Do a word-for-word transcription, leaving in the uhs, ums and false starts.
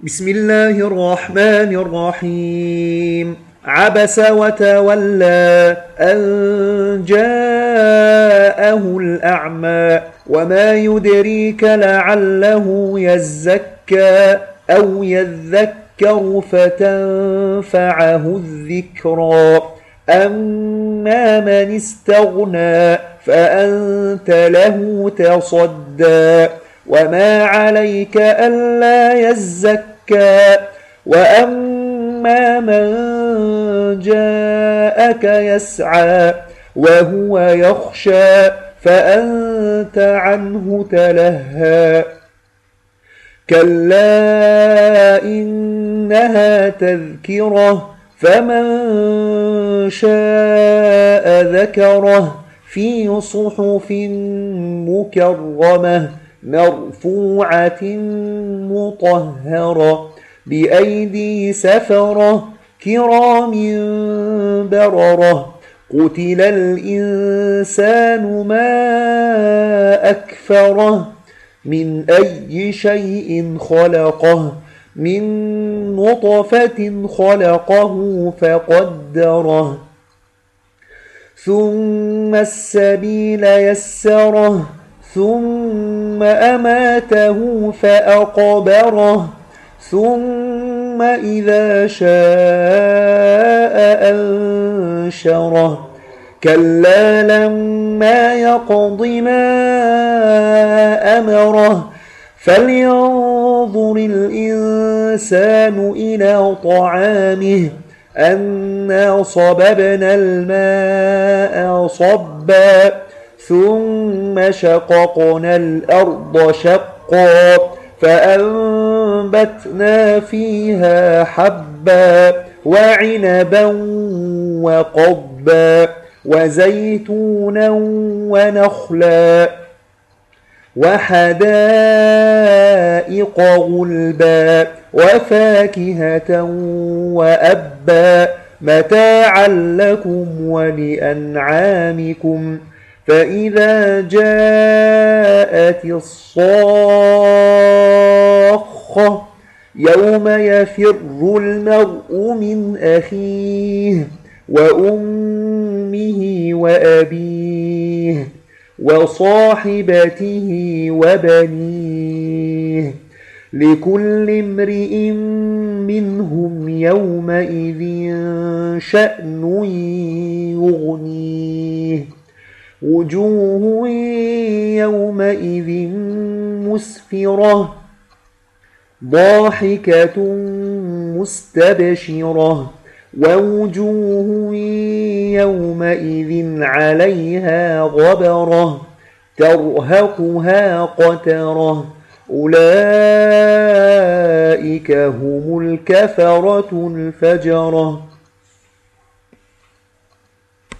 بسم الله الرحمن الرحيم. عبس وتولى أن جاءه الأعمى وما يدريك لعله يزكى أو يذكر فتنفعه الذكرى. أما من استغنى فأنت له تصدى وما عليك ألا يزكى. وأما من جاءك يسعى وهو يخشى فأنت عنه تلهى. كلا إنها تذكرة فمن شاء ذكره في صحف مكرمة مرفوعة مطهرة بأيدي سفرة كرام بررة. قتل الإنسان ما أكفره من أي شيء خلقه من نطفة خلقه فقدره ثم السبيل يسره ثم أماته فأقبره ثم إذا شاء أنشره. كلا لما يقض ما أمره فلينظر الإنسان إلى طعامه أنا صببنا الماء صبا ثم شققنا الأرض شقا فأنبتنا فيها حبا وعنبا وقضبا وزيتونا ونخلا وحدائق غلبا وفاكهة وأبا متاعا لكم ولأنعامكم. فإذا جاءت الصاخة يوم يفر المرء من أخيه وأمه وأبيه وصاحبته وبنيه لكل امرئ منهم يومئذ شأن يغنيه. وجوه يومئذ مسفرة ضاحكة مستبشرة ووجوه يومئذ عليها غبرة ترهقها قترة أولئك هم الكفرة الفجرة.